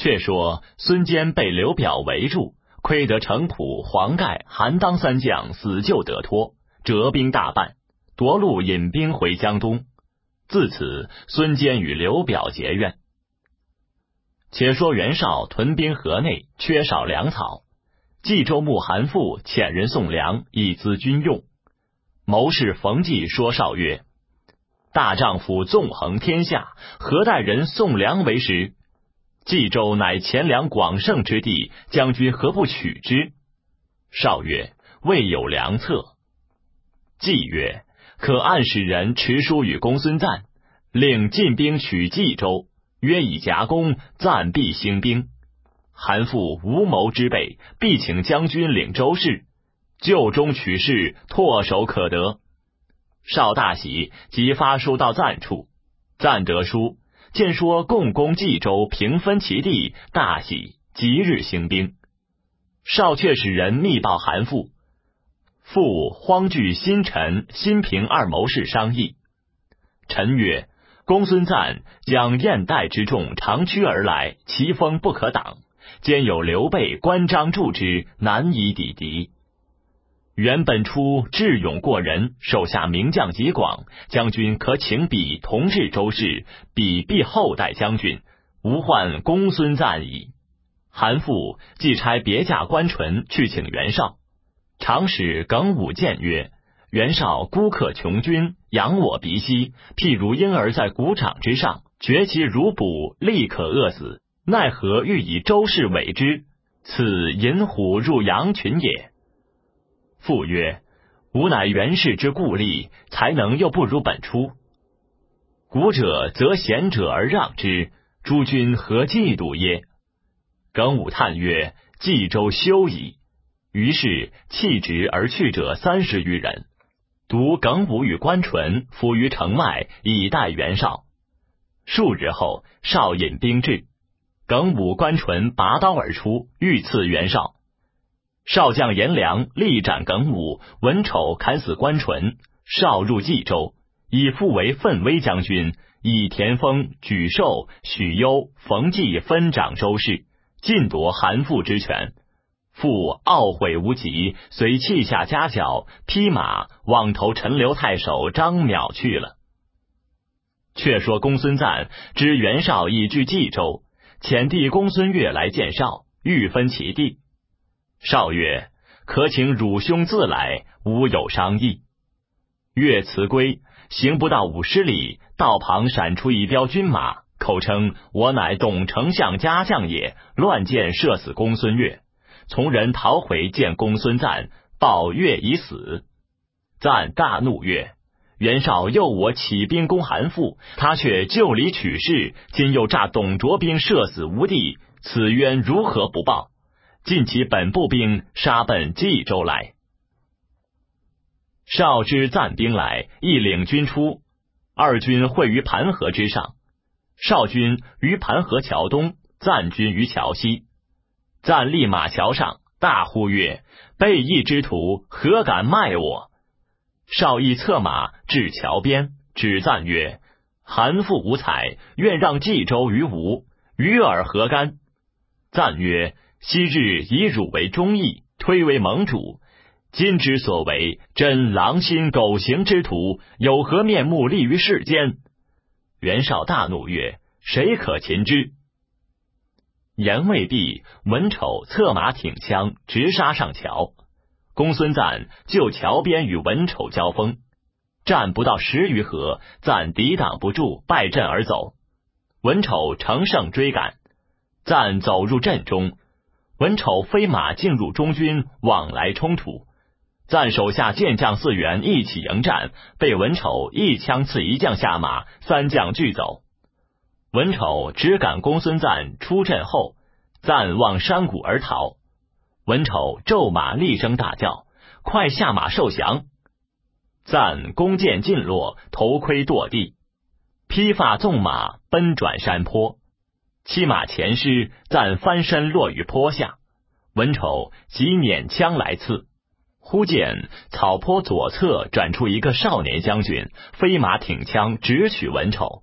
却说孙坚被刘表围住，亏得程普、黄盖、韩当三将死救得脱，折兵大半，夺路引兵回江东。自此，孙坚与刘表结怨。且说袁绍屯兵河内，缺少粮草，冀州牧韩馥遣人送粮以资军用。谋士冯骥说绍曰：大丈夫纵横天下，何待人送粮为食？冀州乃钱粮广盛之地，将军何不取之？绍曰：未有良策。冀曰：可暗使人持书与公孙瓒，令进兵取冀州，约以夹攻，暂必兴兵。韩馥无谋之辈，必请将军领州事，就中取势，唾手可得。绍大喜，即发书到瓒处。瓒得书，见说共攻冀州，平分其地，大喜，即日兴兵。绍却使人密报韩馥，馥慌惧新陈、新平二谋士商议。臣曰：公孙瓒将燕代之众长驱而来，其锋不可挡，兼有刘备、关张助之，难以抵敌。袁本初智勇过人，手下名将极广，将军可请彼同治州事，彼必后代将军，无患公孙瓒矣。韩馥即差别驾关纯去请袁绍。长史耿武谏曰：袁绍孤克穷军，扬我鼻息，譬如婴儿在鼓掌之上，绝其乳哺，立可饿死，奈何欲以周氏委之？此引虎入羊群也。馥曰：吾乃袁氏之故吏，才能又不如本初。古者则贤者而让之，诸君何嫉妒耶？耿武叹曰：冀州休矣。于是弃职而去者30余人。独耿武与关纯伏于城外，以待袁绍。数日后，绍引兵至，耿武、关纯拔刀而出，欲刺袁绍。少将颜良力斩耿武，文丑砍死关纯。绍入冀州，以馥为奋威将军，以田丰、沮授、许攸、冯骥分掌州事，尽夺韩馥之权。馥懊悔无及，遂弃下家脚，披马往投陈留太守张邈去了。却说公孙瓒知袁绍已据冀州，遣弟公孙越来见绍，欲分其地。绍曰：可请汝兄自来，吾有商议。越辞归，行不到50里，道旁闪出一彪军马，口称我乃董丞相家将也，乱箭射死公孙越。从人逃回见公孙瓒，报越已死。瓒大怒曰：袁绍诱我起兵攻韩馥，他却就理取势，今又诈董卓兵射死吴地，此冤如何不报？尽其本部兵，杀奔冀州来。绍知瓒兵来，亦领军出，二军会于盘河之上。绍军于盘河桥东，瓒军于桥西。瓒立马桥上，大呼曰：背义之徒，何敢卖我？绍亦策马至桥边，指瓒曰：韩馥无才，愿让冀州于吾，与尔何干？瓒曰：昔日以汝为忠义，推为盟主，今之所为，真狼心狗行之徒，有何面目立于世间？袁绍大怒曰：谁可擒之？言未毕，文丑策马挺枪，直杀上桥。公孙瓒就桥边与文丑交锋，战不到10余合，瓒抵挡不住，败阵而走。文丑乘胜追赶，瓒走入阵中，文丑飞马进入中军，往来冲突。瓒手下健将4员一起迎战，被文丑一枪刺一将下马，3将俱走。文丑只赶公孙瓒出阵后，瓒望山谷而逃。文丑骤马厉声大叫：快下马受降！瓒弓箭尽落，头盔堕地，披发纵马奔转山坡。骑马前失，瓒翻身落于坡下。文丑即捻枪来刺，忽见草坡左侧转出一个少年将军，飞马挺枪直取文丑。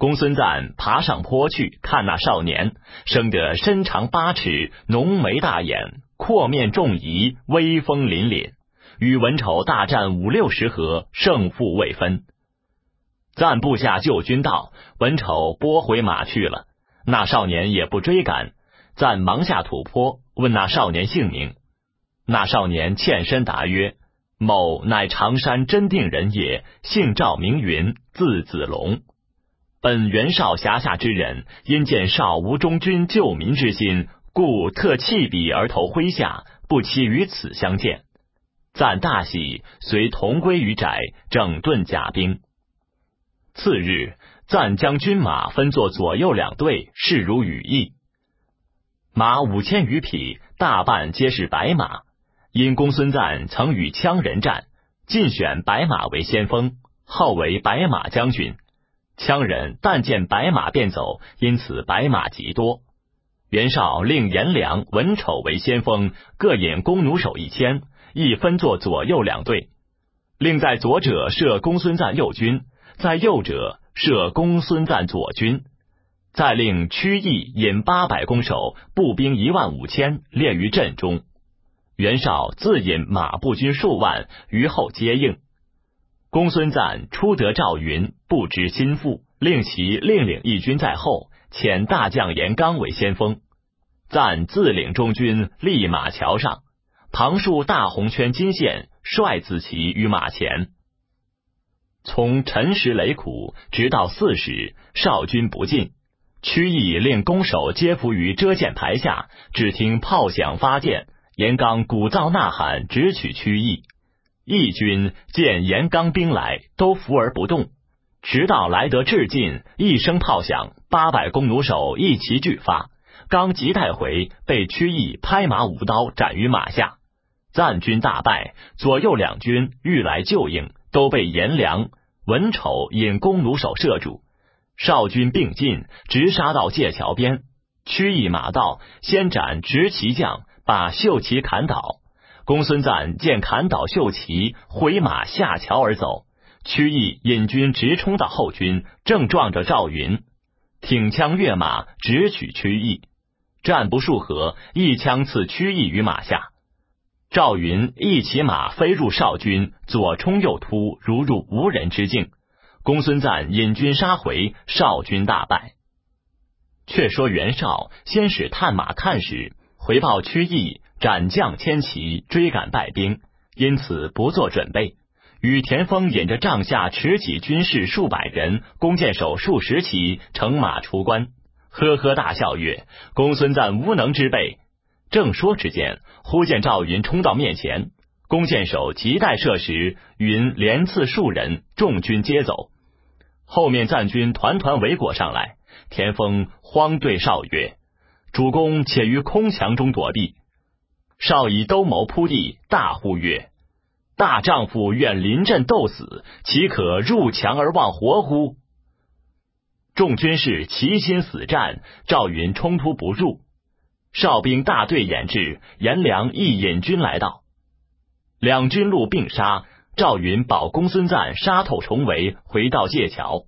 公孙瓒爬上坡去看那少年，生得身长8尺，浓眉大眼，阔面重仪，威风凛凛，与文丑大战50-60合，胜负未分。瓒部下救军到，文丑拨回马去了，那少年也不追赶。瓒忙下土坡，问那少年姓名。那少年欠身答曰：某乃常山真定人也，姓赵名云，字子龙。本袁绍辖下之人，因见绍无忠君救民之心，故特弃笔而投麾下，不期于此相见。瓒大喜，遂同归于宅，整顿甲兵。次日，瓒将军马分作左右2队，势如羽翼。马5000余匹，大半皆是白马。因公孙瓒曾与羌人战，尽选白马为先锋，号为白马将军。羌人但见白马便走，因此白马极多。袁绍令颜良、文丑为先锋，各引弓弩手1000，亦分作左右2队。另在左者设公孙瓒右军，在右者设公孙瓒左军。再令曲义引800弓手，步兵15000，列于阵中。袁绍自引马步军数万，于后接应。公孙瓒初得赵云，不知心腹，令其另领一军在后，遣大将严纲为先锋。瓒自领中军，立马桥上，旁竖大红圈金线，率子旗于马前。从辰时擂苦，直到4时，绍军不进。曲义令弓手皆伏于遮箭牌下，只听炮响发箭，严纲鼓噪呐喊，直取曲义。义军见严纲兵来，都伏而不动，直到来得至近，一声炮响，800弓弩手一齐俱发，刚急带回，被曲义拍马舞刀斩于马下。瓒军大败，左右2军欲来救应，都被颜良、文丑引弓弩手射住。绍军并进，直杀到界桥边。曲义马到，先斩执旗将，把绣旗砍倒。公孙瓒见砍倒绣旗，回马下桥而走。曲义引军直冲到后军，正撞着赵云，挺枪跃马，直取曲义。战不数合，一枪刺曲义于马下。赵云一骑马飞入绍军，左冲右突，如入无人之境。公孙瓒引军杀回，绍军大败。却说袁绍先使探马看时，回报曲义斩将千骑，追赶败兵，因此不做准备。与田丰引着帐下持戟军士数百人，弓箭手数十骑，乘马出关，呵呵大笑曰：公孙瓒无能之辈。正说之间，忽见赵云冲到面前，弓箭手急待射时，云连刺数人，众军皆走。后面瓒军团团围裹上来，田丰慌对绍曰：主公且于空墙中躲避。绍以兜鍪扑地，大呼曰：大丈夫愿临阵斗死，岂可入墙而忘活乎？众军士齐心死战，赵云冲突不入。绍兵大队掩至，颜良亦引军来到，两军路并杀。赵云保公孙瓒杀透重围，回到界桥。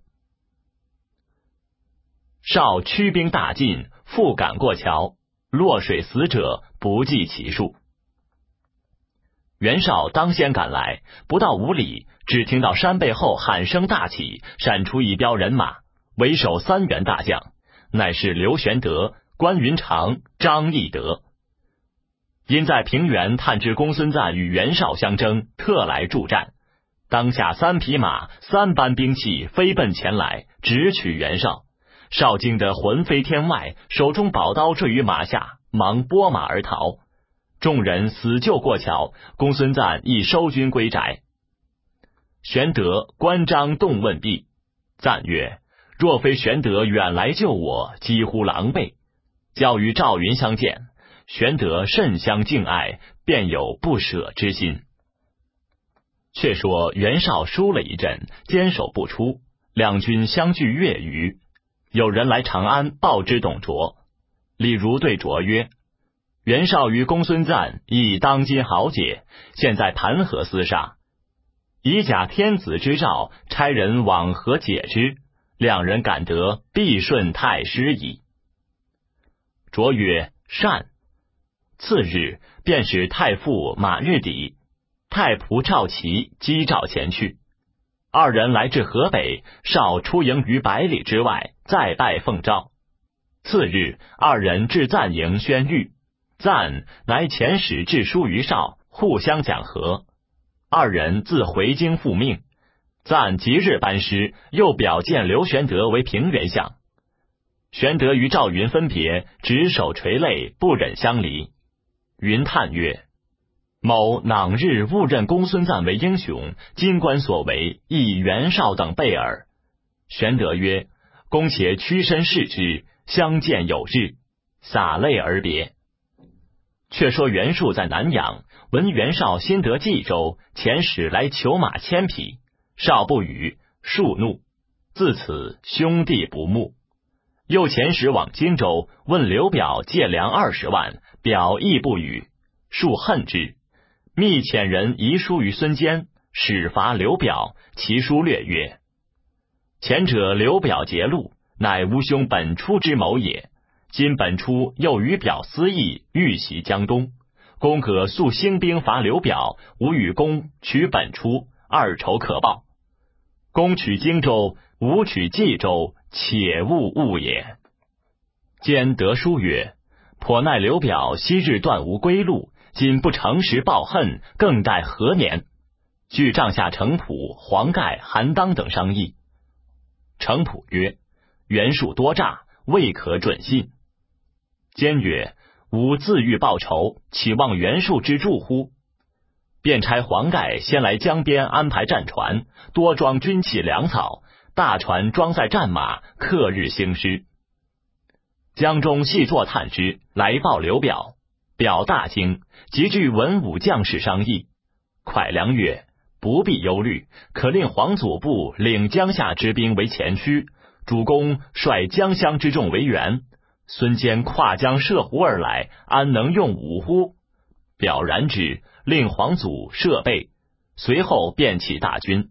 绍驱兵大进，复赶过桥，落水死者不计其数。袁绍当先赶来，不到5里，只听到山背后喊声大起，闪出一彪人马，为首3员大将，乃是刘玄德、关云长、张翼德。因在平原探知公孙瓒与袁绍相争，特来助战。当下3匹马3班兵器飞奔前来，直取袁绍。绍惊得魂飞天外，手中宝刀坠于马下，忙拨马而逃。众人死救过桥，公孙瓒亦收军归宅。玄德、关张动问毕，赞曰：若非玄德远来救我，几乎狼狈。较与赵云相见，玄德甚相敬爱，便有不舍之心。却说袁绍输了一阵，坚守不出，两军相距月余。有人来长安报知董卓，李儒对卓曰：袁绍与公孙瓒亦当今豪杰，现在谈何厮杀？以假天子之诏，差人往河解之。 两人感得必顺太师矣。卓曰：善。次日，便使太傅马日底、太仆赵齐击赵前去。二人来至河北，少出营于100里之外，再拜奉诏。次日，二人至赞营宣谕，赞乃遣使致书于少，互相讲和。二人自回京复命。赞即日班师，又表荐刘玄德为平原相。玄德与赵云分别，执手垂泪，不忍相离。云叹曰：某囊日误认公孙瓒为英雄，今观所为，亦袁绍等辈耳。玄德曰：公且屈身视之，相见有日。洒泪而别。却说袁术在南阳，闻袁绍新得冀州，遣使来求马1000匹。绍不与，术怒，自此兄弟不睦。又遣使往荆州，问刘表借粮20万，表亦不与，术恨之，密遣人遗书于孙坚，使伐刘表。其书略曰：前者刘表劫路，乃吾兄本初之谋也。今本初又与表私议，欲袭江东，公可速兴兵伐刘表，吾与公取本初，二仇可报。公取荆州，吾取冀州，且勿误也。坚得书曰：颇奈刘表昔日断无归路，今不诚实报恨，更待何年？据帐下程普、黄盖、韩当等商议。程普曰：袁术多诈，未可准信。坚曰：吾自欲报仇，岂望袁术之助乎？便差黄盖先来江边安排战船，多装军器粮草，大船装载战马，克日兴师。江中细作探知，来报刘表。表大惊，即据文武将士商议。蒯良曰：不必忧虑，可令黄祖部领江夏之兵为前驱，主公率江襄之众为援。孙坚跨江涉湖而来，安能用武乎？表然之，令黄祖设备，随后便起大军。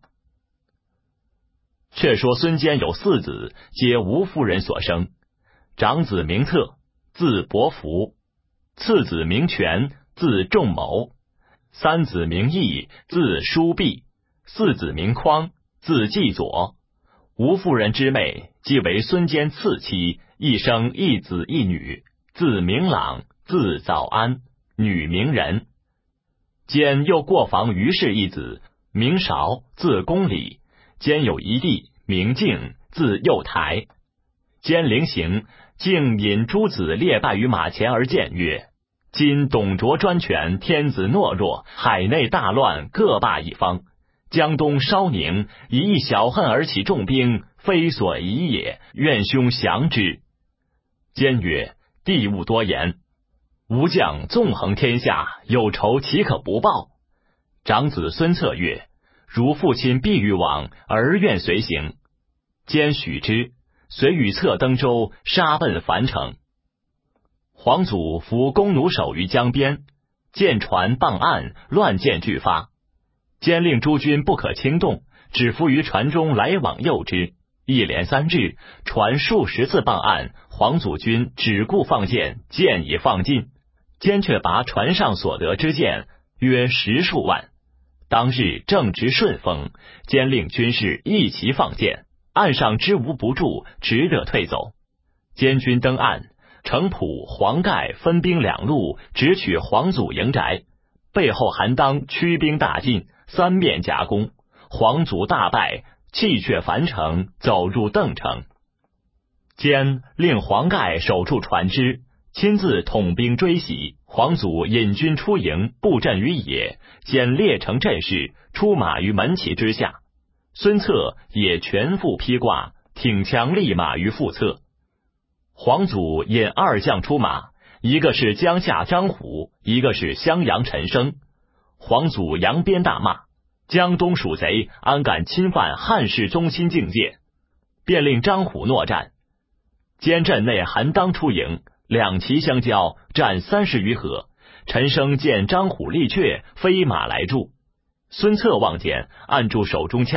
却说孙坚有4子，皆吴夫人所生。长子名策，字伯符；次子名权，字仲谋；三子名义，字叔弼；四子名匡，字季佐。吴夫人之妹，即为孙坚次妻，一生一子一女，字明朗，字早安，女名仁。坚又过房于氏一子，名韶，字公理。坚有一弟，名敬，字幼台。坚临行，敬引诸子列拜于马前而谏曰：今董卓专权，天子懦弱，海内大乱，各霸一方。江东稍宁，以一小恨而起重兵，非所宜也，愿兄降之。坚曰：弟勿多言，吾将纵横天下，有仇岂可不报？长子孙策曰：如父亲必欲往，儿愿随行。坚许之，遂与策登舟，杀奔樊城。黄祖伏弓弩手于江边，舰船傍岸，乱箭俱发。坚令诸军不可轻动，只伏于船中来往诱之。一连3日，船数十次傍岸，黄祖军只顾放箭，箭已放尽。坚却拔船上所得之箭，约10数万。当日正值顺风，坚令军士一齐放箭，岸上之无不住，只得退走。坚军登岸，程普、黄盖分兵2路，直取黄祖营宅。背后韩当驱兵大进，3面夹攻，黄祖大败，弃却樊城，走入邓城。坚令黄盖守住船只，亲自统兵追袭。黄祖引军出营，布阵于野，坚列成阵势，出马于门旗之下。孙策也全副披挂，挺枪立马于腹侧。黄祖引2将出马，一个是江夏张虎，一个是襄阳陈升。黄祖扬鞭大骂：江东属贼，安敢侵犯汉室宗亲境界？便令张虎诺战。坚阵内韩当出营，2骑相交，战30余合。陈升见张虎力却，飞马来助。孙策望见，按住手中枪，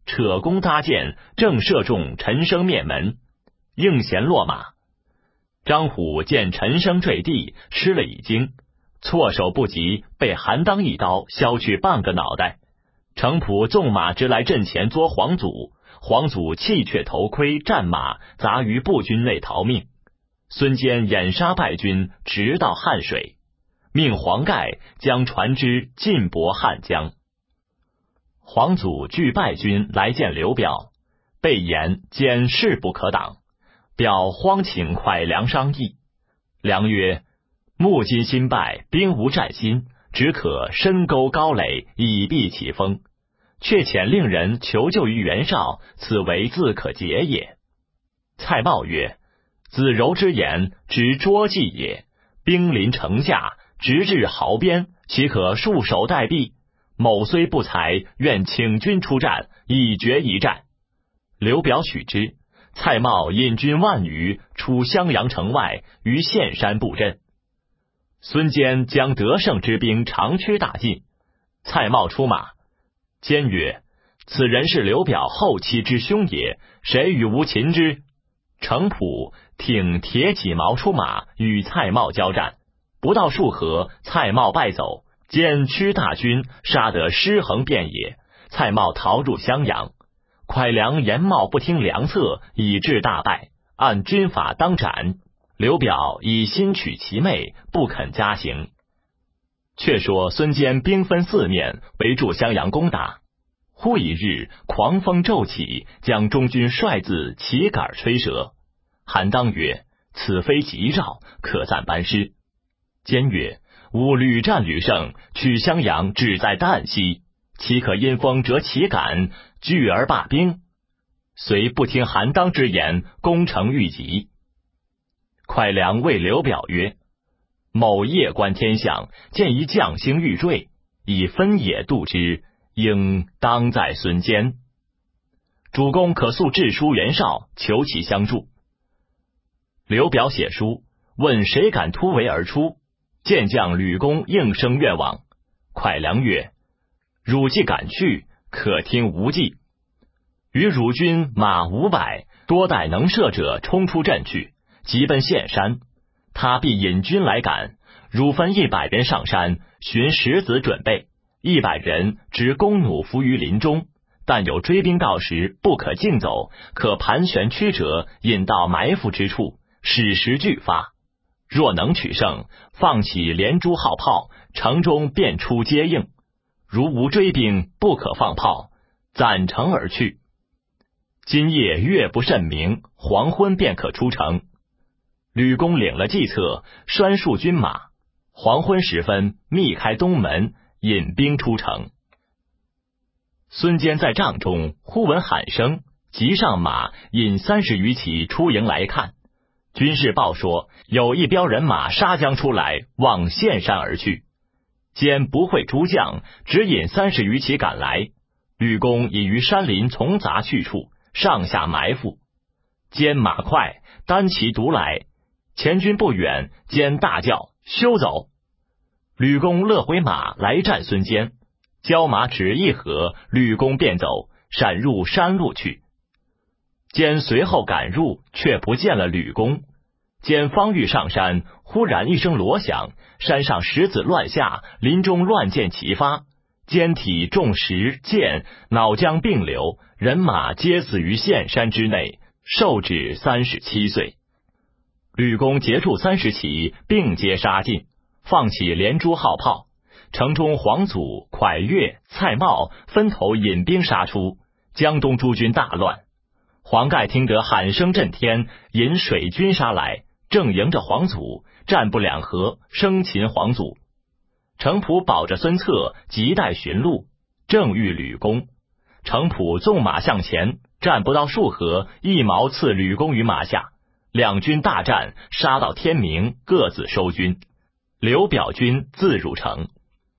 扯弓搭箭，正射中陈生面门，应弦落马。张虎见陈生坠地，吃了一惊，措手不及，被韩当一刀削去半个脑袋。程普纵马直来阵前捉黄祖，黄祖弃却头盔战马，砸于步军内逃命。孙坚掩杀败军，直到汉水，命黄盖将船只进泊汉江。黄祖惧败军来见刘表，被言坚势不可挡，表慌请蒯良商议。良曰：木今新败，兵无战心，只可深沟高垒，以避其锋，却遣令人求救于袁绍，此为自可解也。蔡瑁曰：子柔之言，直捉计也。兵临城下，直至壕边，岂可束手待毙？某虽不才，愿请军出战，以决一战。刘表许之。蔡瑁引军万余，出襄阳城外，于岘山布阵。孙坚将得胜之兵长驱大进。蔡瑁出马，坚曰：此人是刘表后期之兄也，谁与吾擒之？程普挺铁戟矛出马，与蔡瑁交战，不到数合，蔡瑁败走，坚驱大军，杀得尸横遍野。蔡瑁逃入襄阳，蒯良言茂不听良策，以致大败，按军法当斩。刘表以心取其妹，不肯加刑。却说孙坚兵分四面，围住襄阳攻打。忽一日，狂风骤起，将中军帅字旗杆吹折。韩当曰：此非吉兆，可暂班师。坚曰：吾屡战屡胜，取襄阳只在旦夕，岂可因风折旗杆，拒而罢兵？遂不听韩当之言，攻城欲急。蒯良谓刘表曰：某夜观天象，见一将星欲坠，以分野度之，应当在孙坚。主公可速致书袁绍，求其相助。刘表写书，问谁敢突围而出，见将吕公应声愿往。蒯良曰：汝既敢去，可听吾计。与汝军马500，多带能射者冲出阵去，急奔岘山，他必引军来赶。汝分100人上山，寻石子准备，100人执弓弩伏于林中，但有追兵到时，不可径走，可盘旋曲折，引到埋伏之处，矢石俱发。若能取胜，放起连珠号炮，城中便出接应。如无追兵，不可放炮，攒城而去。今夜月不甚明，黄昏便可出城。吕公领了计策，拴束军马，黄昏时分，密开东门，引兵出城。孙坚在帐中，忽闻喊声，急上马，引30余骑出营来看。军士报说，有一彪人马杀将出来，往岘山而去。坚不会诸将，只引30余骑赶来。吕公已于山林丛杂去处，上下埋伏。坚马快，单骑独来，前军不远，坚大叫：休走！吕公勒回马来战孙坚，交马只一合，吕公便走，闪入山路去。坚随后赶入，却不见了吕公。坚方欲上山，忽然一声锣响，山上石子乱下，林中乱箭齐发，坚体中石箭，脑浆并流，人马皆死于岘山之内，寿止37岁。吕公截住30骑，并皆杀尽，放起连珠号炮。城中黄祖、蒯越、蔡瑁分头引兵杀出，江东诸军大乱。黄盖听得喊声震天，引水军杀来，正迎着黄祖，战不两合，生擒黄祖。程普保着孙策，急待寻路，正遇吕公。程普纵马向前，战不到数合，一矛刺吕公于马下。两军大战，杀到天明，各自收军。刘表军自入城。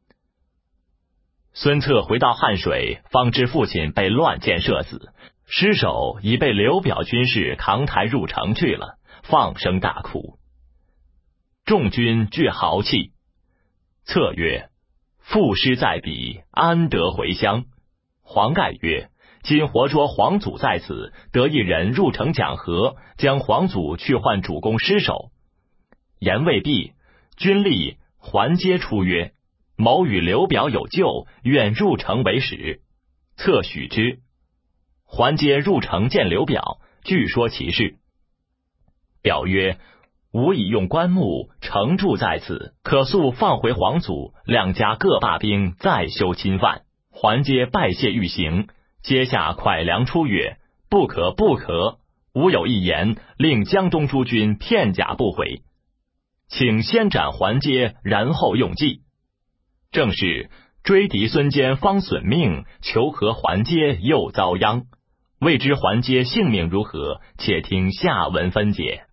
孙策回到汉水，方知父亲被乱箭射死，尸首已被刘表军士扛抬入城去了，放声大哭。众军俱豪气。策曰：父尸在彼，安得回乡？黄盖曰： 今活捉皇祖在此，得一人入城讲和，将皇祖去换主公尸首。言未毕，军吏还皆出曰：某与刘表有旧，愿入城为使。策许之。还皆入城见刘表，据说其事。表曰：吾已用棺木城筑在此，可速放回皇祖，两家各罢兵，再休侵犯。还皆拜谢欲行。阶下蒯良出曰：不可不可，吾有一言，令江东诸军片甲不回，请先斩还阶，然后用计。正是追敌孙坚方损命，求和还阶又遭殃。未知还阶性命如何，且听下文分解。